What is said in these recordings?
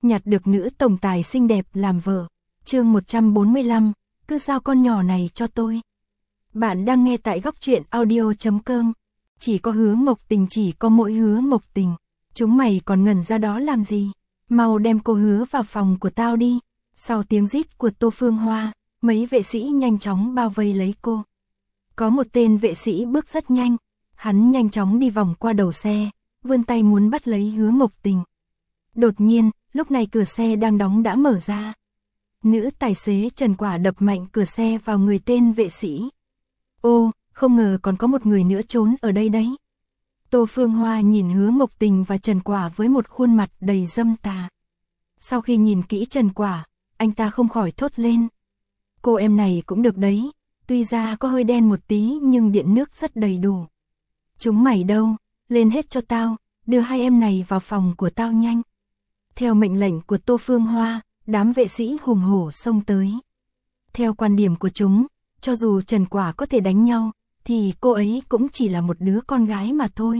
nhặt được nữ tổng tài xinh đẹp làm vợ. Chương 145, cứ giao con nhỏ này cho tôi. Bạn đang nghe tại góc truyện audio.com. Chỉ có Hứa Mộc Tình, chỉ có mỗi Hứa Mộc Tình. Chúng mày còn ngẩn ra đó làm gì? Mau đem cô Hứa vào phòng của tao đi. Sau tiếng rít của Tô Phương Hoa, mấy vệ sĩ nhanh chóng bao vây lấy cô. Có một tên vệ sĩ bước rất nhanh, hắn nhanh chóng đi vòng qua đầu xe, vươn tay muốn bắt lấy Hứa Mộc Tình. Đột nhiên, lúc này cửa xe đang đóng đã mở ra. Nữ tài xế Trần Quả đập mạnh cửa xe vào người tên vệ sĩ. Ô, không ngờ còn có một người nữa trốn ở đây đấy. Tô Phương Hoa nhìn Hứa Mộc Tình và Trần Quả với một khuôn mặt đầy dâm tà. Sau khi nhìn kỹ Trần Quả, anh ta không khỏi thốt lên. Cô em này cũng được đấy, tuy ra có hơi đen một tí nhưng điện nước rất đầy đủ. Chúng mày đâu, lên hết cho tao, đưa hai em này vào phòng của tao nhanh. Theo mệnh lệnh của Tô Phương Hoa, đám vệ sĩ hùng hổ xông tới. Theo quan điểm của chúng, cho dù Trần Quả có thể đánh nhau, thì cô ấy cũng chỉ là một đứa con gái mà thôi.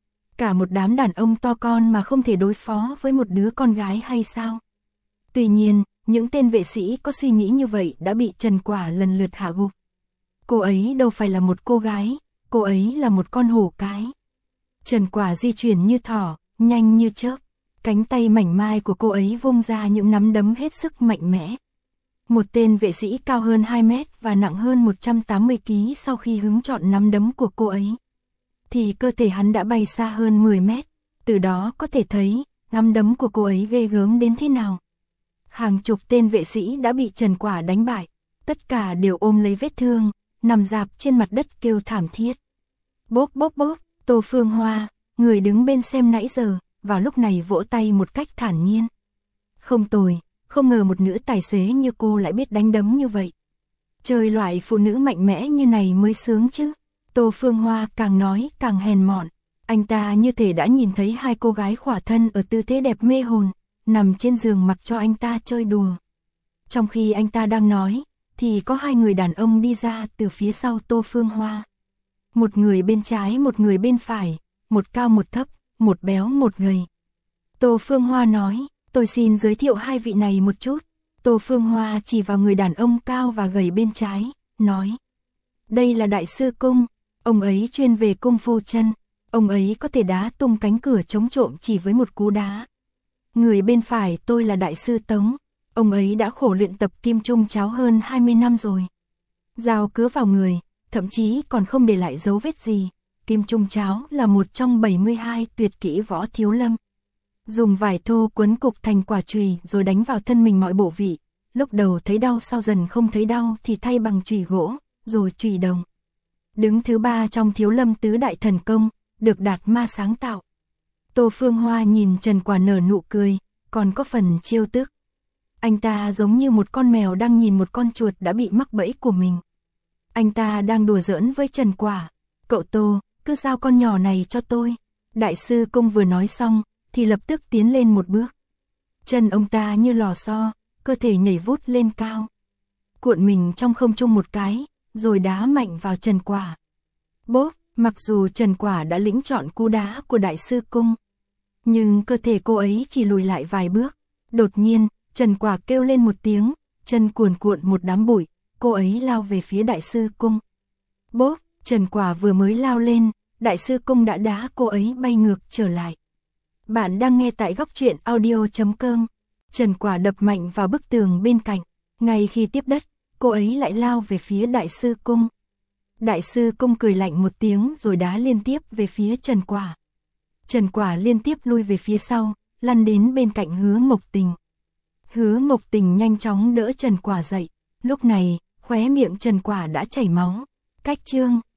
Cả một đám đàn ông to con mà không thể đối phó với một đứa con gái hay sao? Tuy nhiên, những tên vệ sĩ có suy nghĩ như vậy đã bị Trần Quả lần lượt hạ gục. Cô ấy đâu phải là một cô gái, cô ấy là một con hổ cái. Trần Quả di chuyển như thỏ, nhanh như chớp. Cánh tay mảnh mai của cô ấy vung ra những nắm đấm hết sức mạnh mẽ. Một tên vệ sĩ cao hơn 2 mét và nặng hơn 180 kg sau khi hứng chọn nắm đấm của cô ấy, thì cơ thể hắn đã bay xa hơn 10 mét. Từ đó có thể thấy, nắm đấm của cô ấy ghê gớm đến thế nào. Hàng chục tên vệ sĩ đã bị Trần Quả đánh bại. Tất cả đều ôm lấy vết thương, nằm rạp trên mặt đất kêu thảm thiết. Bốp bốp bốp, Tô Phương Hoa, người đứng bên xem nãy giờ, vào lúc này vỗ tay một cách thản nhiên. Không tồi, không ngờ một nữ tài xế như cô lại biết đánh đấm như vậy. Chơi loại phụ nữ mạnh mẽ như này mới sướng chứ. Tô Phương Hoa càng nói càng hèn mọn. Anh ta như thể đã nhìn thấy hai cô gái khỏa thân ở tư thế đẹp mê hồn, nằm trên giường mặc cho anh ta chơi đùa. Trong khi anh ta đang nói, thì có hai người đàn ông đi ra từ phía sau Tô Phương Hoa. Một người bên trái, một người bên phải, một cao một thấp, một béo một gầy. Tô Phương Hoa nói, tôi xin giới thiệu hai vị này một chút. Tô Phương Hoa chỉ vào người đàn ông cao và gầy bên trái, nói. Đây là Đại sư Cung, ông ấy chuyên về cung phu chân. Ông ấy có thể đá tung cánh cửa chống trộm chỉ với một cú đá. Người bên phải tôi là Đại sư Tống. Ông ấy đã khổ luyện tập kim trung cháo hơn 20 năm rồi. Dao cứa vào người, thậm chí còn không để lại dấu vết gì. Kim trung cháo là một trong 72 tuyệt kỹ võ thiếu lâm. Dùng vải thô quấn cục thành quả chùy rồi đánh vào thân mình mọi bộ vị. Lúc đầu thấy đau, sau dần không thấy đau thì thay bằng chùy gỗ, rồi chùy đồng. Đứng thứ 3 trong thiếu lâm tứ đại thần công, được Đạt Ma sáng tạo. Tô Phương Hoa nhìn Trần Quả nở nụ cười, còn có phần trêu tức. Anh ta giống như một con mèo đang nhìn một con chuột đã bị mắc bẫy của mình. Anh ta đang đùa giỡn với Trần Quả. Cậu Tô, cứ giao con nhỏ này cho tôi. Đại sư Cung vừa nói xong, thì lập tức tiến lên một bước. Chân ông ta như lò xo, cơ thể nhảy vút lên cao. Cuộn mình trong không trung một cái, rồi đá mạnh vào Trần Quả. Bốp, mặc dù Trần Quả đã lĩnh chọn cú đá của Đại sư Cung, nhưng cơ thể cô ấy chỉ lùi lại vài bước. Đột nhiên, Trần Quả kêu lên một tiếng, chân cuồn cuộn một đám bụi, cô ấy lao về phía Đại sư Cung. Bốp, Trần Quả vừa mới lao lên, Đại sư Cung đã đá cô ấy bay ngược trở lại. Bạn đang nghe tại góc truyện audio.com. Trần Quả đập mạnh vào bức tường bên cạnh. Ngay khi tiếp đất, cô ấy lại lao về phía Đại sư Cung. Đại sư Cung cười lạnh một tiếng rồi đá liên tiếp về phía Trần Quả. Trần Quả liên tiếp lui về phía sau, lăn đến bên cạnh Hứa Mộc Tình. Hứa Mộc Tình nhanh chóng đỡ Trần Quả dậy. Lúc này, khóe miệng Trần Quả đã chảy máu. Cách chương